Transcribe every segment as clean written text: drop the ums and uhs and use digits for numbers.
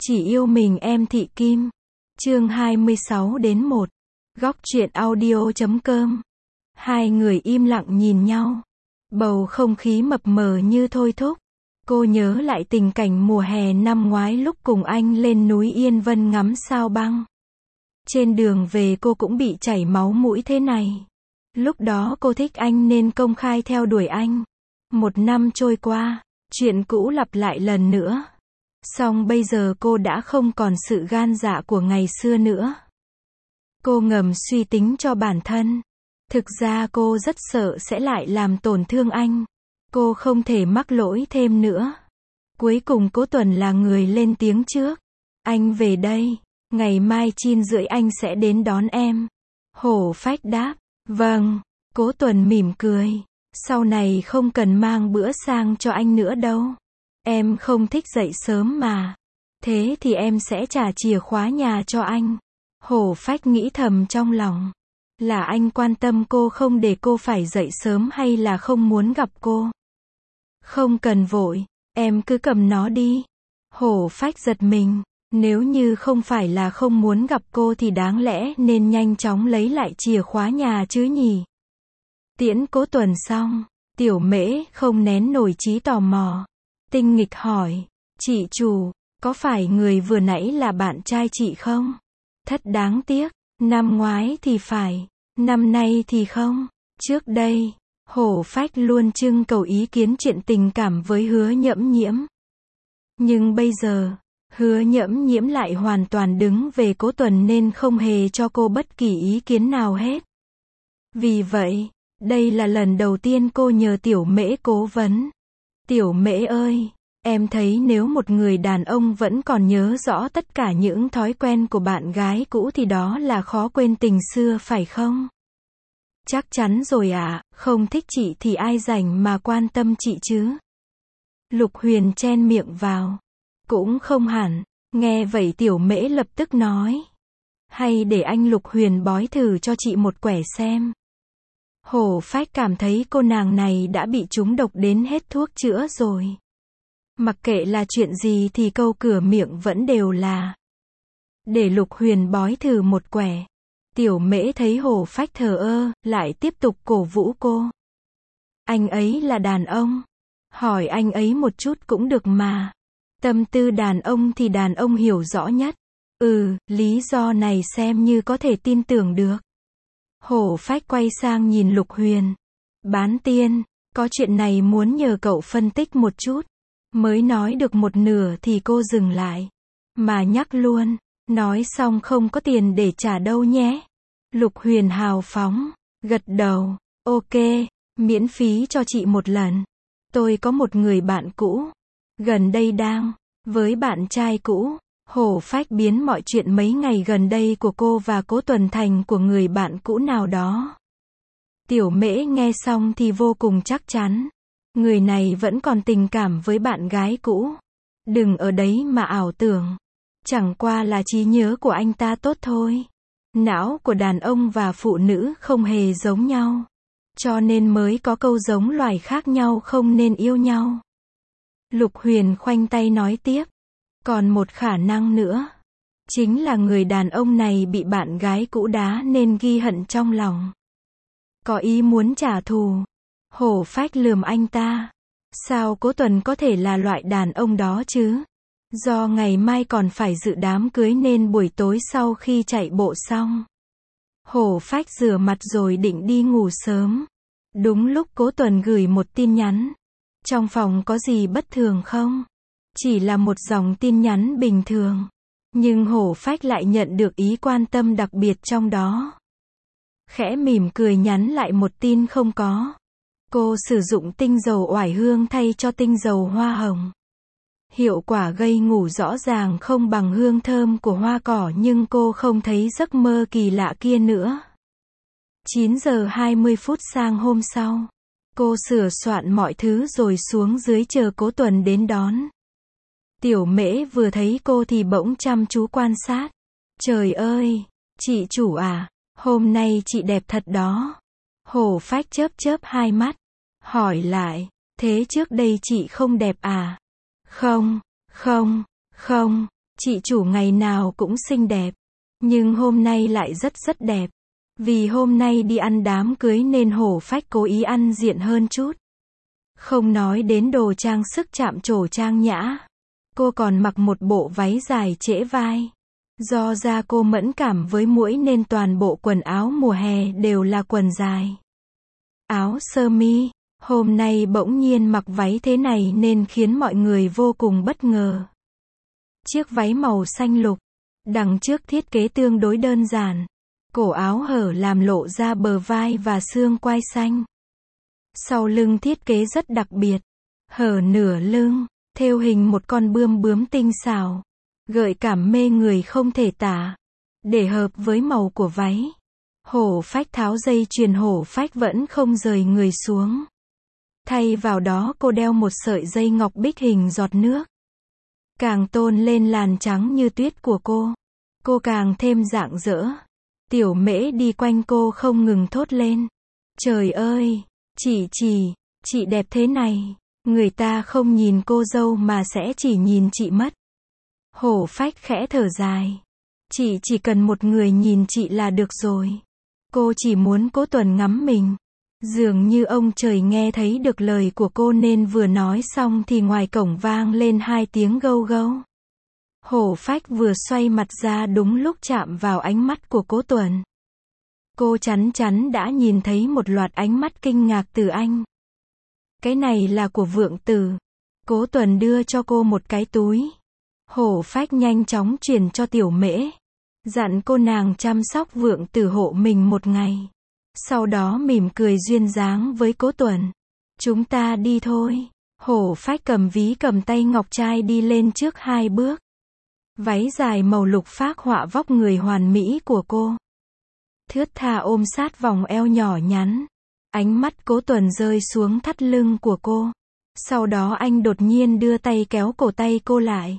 Chỉ yêu mình em Thị Kim. Chương 26-1. Góc truyện audio.com. Hai người im lặng nhìn nhau. Bầu không khí mập mờ như thôi thúc. Cô nhớ lại tình cảnh mùa hè năm ngoái lúc cùng anh lên núi Yên Vân ngắm sao băng. Trên đường về cô cũng bị chảy máu mũi thế này. Lúc đó cô thích anh nên công khai theo đuổi anh. Một năm trôi qua, chuyện cũ lặp lại lần nữa. Song bây giờ cô đã không còn sự gan dạ của ngày xưa nữa. Cô ngầm suy tính cho bản thân. Thực ra cô rất sợ sẽ lại làm tổn thương anh. Cô không thể mắc lỗi thêm nữa. Cuối cùng Cố Tuần là người lên tiếng trước. Anh về đây, ngày mai 9:30 anh sẽ đến đón em. Hổ Phách đáp, vâng. Cố Tuần mỉm cười. Sau này không cần mang bữa sang cho anh nữa đâu. Em không thích dậy sớm mà. Thế thì em sẽ trả chìa khóa nhà cho anh. Hổ Phách nghĩ thầm trong lòng. Là anh quan tâm cô không để cô phải dậy sớm hay là không muốn gặp cô? Không cần vội, em cứ cầm nó đi. Hổ Phách giật mình. Nếu như không phải là không muốn gặp cô thì đáng lẽ nên nhanh chóng lấy lại chìa khóa nhà chứ nhỉ? Tiễn Cố Tuần xong, Tiểu Mễ không nén nổi trí tò mò. Tinh nghịch hỏi, chị chủ, có phải người vừa nãy là bạn trai chị không? Thật đáng tiếc, năm ngoái thì phải, năm nay thì không. Trước đây, Hổ Phách luôn trưng cầu ý kiến chuyện tình cảm với Hứa Nhẫm Nhiễm. Nhưng bây giờ, Hứa Nhẫm Nhiễm lại hoàn toàn đứng về Cố Tuần nên không hề cho cô bất kỳ ý kiến nào hết. Vì vậy, đây là lần đầu tiên cô nhờ Tiểu Mễ cố vấn. Tiểu Mễ ơi, em thấy nếu một người đàn ông vẫn còn nhớ rõ tất cả những thói quen của bạn gái cũ thì đó là khó quên tình xưa phải không? Chắc chắn rồi ạ, không thích chị thì ai rảnh mà quan tâm chị chứ? Lục Huyền chen miệng vào. Cũng không hẳn. Nghe vậy Tiểu Mễ lập tức nói. Hay để anh Lục Huyền bói thử cho chị một quẻ xem. Hổ Phách cảm thấy cô nàng này đã bị trúng độc đến hết thuốc chữa rồi. Mặc kệ là chuyện gì thì câu cửa miệng vẫn đều là để Lục Huyền bói thử một quẻ. Tiểu Mễ thấy Hổ Phách thờ ơ, lại tiếp tục cổ vũ cô. Anh ấy là đàn ông. Hỏi anh ấy một chút cũng được mà. Tâm tư đàn ông thì đàn ông hiểu rõ nhất. Lý do này xem như có thể tin tưởng được. Hổ Phách quay sang nhìn Lục Huyền. Bán tiên, có chuyện này muốn nhờ cậu phân tích một chút. Mới nói được một nửa thì cô dừng lại. Mà nhắc luôn, nói xong không có tiền để trả đâu nhé. Lục Huyền hào phóng, gật đầu. Ok, miễn phí cho chị một lần. Tôi có một người bạn cũ. Gần đây đang với bạn trai cũ. Hổ Phách biến mọi chuyện mấy ngày gần đây của cô và Cố Tuần thành của người bạn cũ nào đó. Tiểu Mễ nghe xong thì vô cùng chắc chắn. Người này vẫn còn tình cảm với bạn gái cũ. Đừng ở đấy mà ảo tưởng. Chẳng qua là trí nhớ của anh ta tốt thôi. Não của đàn ông và phụ nữ không hề giống nhau. Cho nên mới có câu giống loài khác nhau không nên yêu nhau. Lục Huyền khoanh tay nói tiếp. Còn một khả năng nữa. Chính là người đàn ông này bị bạn gái cũ đá nên ghi hận trong lòng. Có ý muốn trả thù. Hổ Phách lườm anh ta. Sao Cố Tuần có thể là loại đàn ông đó chứ? Do ngày mai còn phải dự đám cưới nên buổi tối sau khi chạy bộ xong. Hổ Phách rửa mặt rồi định đi ngủ sớm. Đúng lúc Cố Tuần gửi một tin nhắn. Trong phòng có gì bất thường không? Chỉ là một dòng tin nhắn bình thường. Nhưng Hổ Phách lại nhận được ý quan tâm đặc biệt trong đó. Khẽ mỉm cười nhắn lại một tin không có. Cô sử dụng tinh dầu oải hương thay cho tinh dầu hoa hồng. Hiệu quả gây ngủ rõ ràng không bằng hương thơm của hoa cỏ nhưng cô không thấy giấc mơ kỳ lạ kia nữa. 9:20 sang hôm sau. Cô sửa soạn mọi thứ rồi xuống dưới chờ Cố Tuần đến đón. Tiểu Mễ vừa thấy cô thì bỗng chăm chú quan sát. Trời ơi, chị chủ à, hôm nay chị đẹp thật đó. Hổ Phách chớp chớp hai mắt. Hỏi lại, thế trước đây chị không đẹp à? Không, Chị chủ ngày nào cũng xinh đẹp. Nhưng hôm nay lại rất rất đẹp. Vì hôm nay đi ăn đám cưới nên Hổ Phách cố ý ăn diện hơn chút. Không nói đến đồ trang sức chạm trổ trang nhã. Cô còn mặc một bộ váy dài trễ vai. Do da cô mẫn cảm với muỗi nên toàn bộ quần áo mùa hè đều là quần dài. Áo sơ mi. Hôm nay bỗng nhiên mặc váy thế này nên khiến mọi người vô cùng bất ngờ. Chiếc váy màu xanh lục. Đằng trước thiết kế tương đối đơn giản. Cổ áo hở làm lộ ra bờ vai và xương quai xanh. Sau lưng thiết kế rất đặc biệt. Hở nửa lưng, thêu hình một con bươm bướm tinh xảo. Gợi cảm mê người không thể tả. Để hợp với màu của váy. Hổ Phách tháo dây chuyền, Hổ Phách vẫn không rời người xuống. Thay vào đó cô đeo một sợi dây ngọc bích hình giọt nước. Càng tôn lên làn trắng như tuyết của cô. Cô càng thêm rạng rỡ. Tiểu Mễ đi quanh cô không ngừng thốt lên. Trời ơi, chị đẹp thế này. Người ta không nhìn cô dâu mà sẽ chỉ nhìn chị mất. Hổ Phách khẽ thở dài. Chị chỉ cần một người nhìn chị là được rồi. Cô chỉ muốn Cố Tuần ngắm mình. Dường như ông trời nghe thấy được lời của cô nên vừa nói xong thì ngoài cổng vang lên 2 tiếng gâu gâu. Hổ Phách vừa xoay mặt ra đúng lúc chạm vào ánh mắt của Cố Tuần. Cô chắn chắn đã nhìn thấy một loạt ánh mắt kinh ngạc từ anh. Cái này là của Vượng Tử. Cố Tuần đưa cho cô một cái túi. Hổ Phách nhanh chóng chuyển cho Tiểu Mễ. Dặn cô nàng chăm sóc Vượng Tử hộ mình một ngày. Sau đó mỉm cười duyên dáng với Cố Tuần. Chúng ta đi thôi. Hổ Phách cầm ví cầm tay ngọc trai đi lên trước 2 bước. Váy dài màu lục phác họa vóc người hoàn mỹ của cô. Thướt tha ôm sát vòng eo nhỏ nhắn. Ánh mắt Cố Tuần rơi xuống thắt lưng của cô. Sau đó anh đột nhiên đưa tay kéo cổ tay cô lại.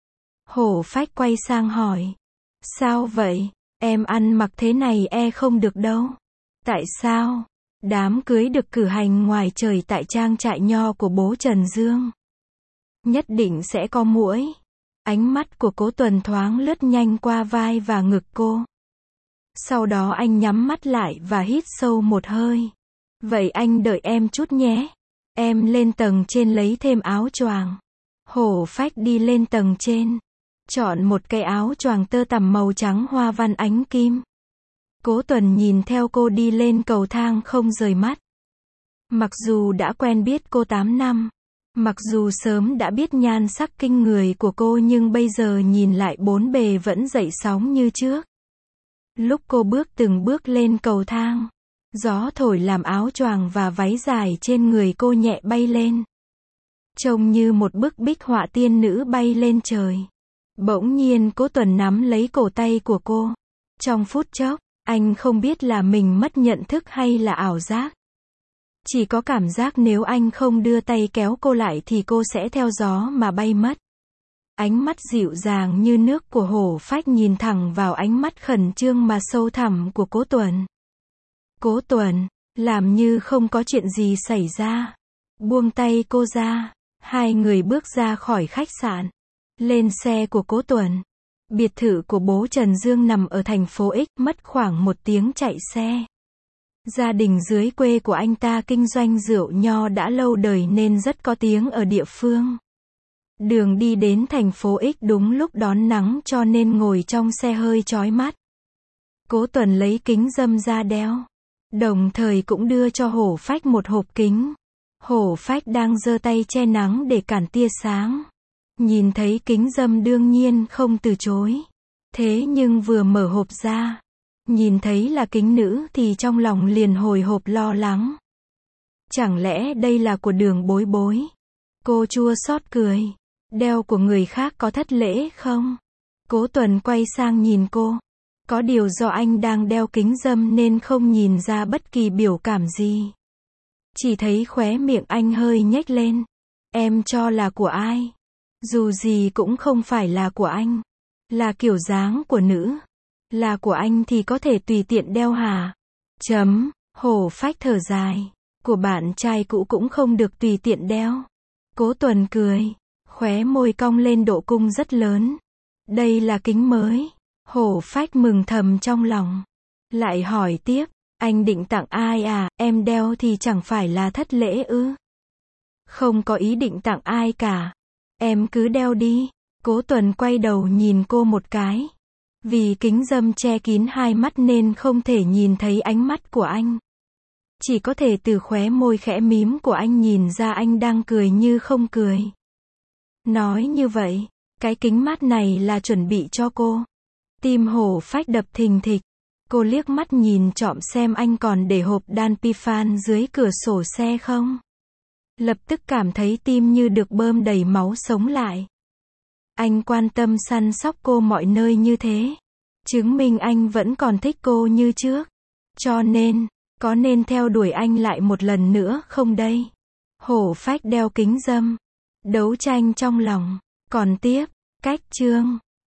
Hổ Phách quay sang hỏi. Sao vậy? Em ăn mặc thế này không được đâu. Tại sao? Đám cưới được cử hành ngoài trời tại trang trại nho của bố Trần Dương. Nhất định sẽ có muỗi. Ánh mắt của Cố Tuần thoáng lướt nhanh qua vai và ngực cô. Sau đó anh nhắm mắt lại và hít sâu một hơi. Vậy anh đợi em chút nhé. Em lên tầng trên lấy thêm áo choàng. Hổ Phách đi lên tầng trên. Chọn một cái áo choàng tơ tằm màu trắng hoa văn ánh kim. Cố Tuần nhìn theo cô đi lên cầu thang không rời mắt. Mặc dù đã quen biết cô 8 năm. Mặc dù sớm đã biết nhan sắc kinh người của cô nhưng bây giờ nhìn lại bốn bề vẫn dậy sóng như trước. Lúc cô bước từng bước lên cầu thang. Gió thổi làm áo choàng và váy dài trên người cô nhẹ bay lên. Trông như một bức bích họa tiên nữ bay lên trời. Bỗng nhiên Cố Tuần nắm lấy cổ tay của cô. Trong phút chốc, anh không biết là mình mất nhận thức hay là ảo giác. Chỉ có cảm giác nếu anh không đưa tay kéo cô lại thì cô sẽ theo gió mà bay mất. Ánh mắt dịu dàng như nước của Hổ Phách nhìn thẳng vào ánh mắt khẩn trương mà sâu thẳm của Cố Tuần. Cố Tuần, làm như không có chuyện gì xảy ra. Buông tay cô ra. 2 người bước ra khỏi khách sạn. Lên xe của Cố Tuần. Biệt thự của bố Trần Dương nằm ở thành phố X, mất khoảng 1 tiếng chạy xe. Gia đình dưới quê của anh ta kinh doanh rượu nho đã lâu đời nên rất có tiếng ở địa phương. Đường đi đến thành phố X đúng lúc đón nắng cho nên ngồi trong xe hơi chói mắt. Cố Tuần lấy kính râm ra đeo. Đồng thời cũng đưa cho Hổ Phách một hộp kính. Hổ Phách đang giơ tay che nắng để cản tia sáng. Nhìn thấy kính râm đương nhiên không từ chối. Thế nhưng vừa mở hộp ra, nhìn thấy là kính nữ thì trong lòng liền hồi hộp lo lắng. Chẳng lẽ đây là của Đường Bối Bối? Cô chua xót cười. Đeo của người khác có thất lễ không? Cố Tuần quay sang nhìn cô. Có điều do anh đang đeo kính râm nên không nhìn ra bất kỳ biểu cảm gì. Chỉ thấy khóe miệng anh hơi nhếch lên. Em cho là của ai? Dù gì cũng không phải là của anh. Là kiểu dáng của nữ. Là của anh thì có thể tùy tiện đeo hả? Hổ Phách thở dài. Của bạn trai cũ cũng không được tùy tiện đeo. Cố Tuần cười. Khóe môi cong lên độ cung rất lớn. Đây là kính mới. Hổ phách mừng thầm trong lòng. Lại hỏi tiếp, anh định tặng ai à, em đeo thì chẳng phải là thất lễ ư? Không có ý định tặng ai cả. Em cứ đeo đi. Cố Tuần quay đầu nhìn cô một cái. Vì kính râm che kín hai mắt nên không thể nhìn thấy ánh mắt của anh. Chỉ có thể từ khóe môi khẽ mím của anh nhìn ra anh đang cười như không cười. Nói như vậy, cái kính mát này là chuẩn bị cho cô. Tim Hổ phách đập thình thịch. Cô liếc mắt nhìn trộm xem anh còn để hộp đan Pifan dưới cửa sổ xe không. Lập tức cảm thấy tim như được bơm đầy máu sống lại. Anh quan tâm săn sóc cô mọi nơi như thế. Chứng minh anh vẫn còn thích cô như trước. Cho nên, có nên theo đuổi anh lại một lần nữa không đây? Hổ phách đeo kính râm. Đấu tranh trong lòng. Còn tiếp, cách chương.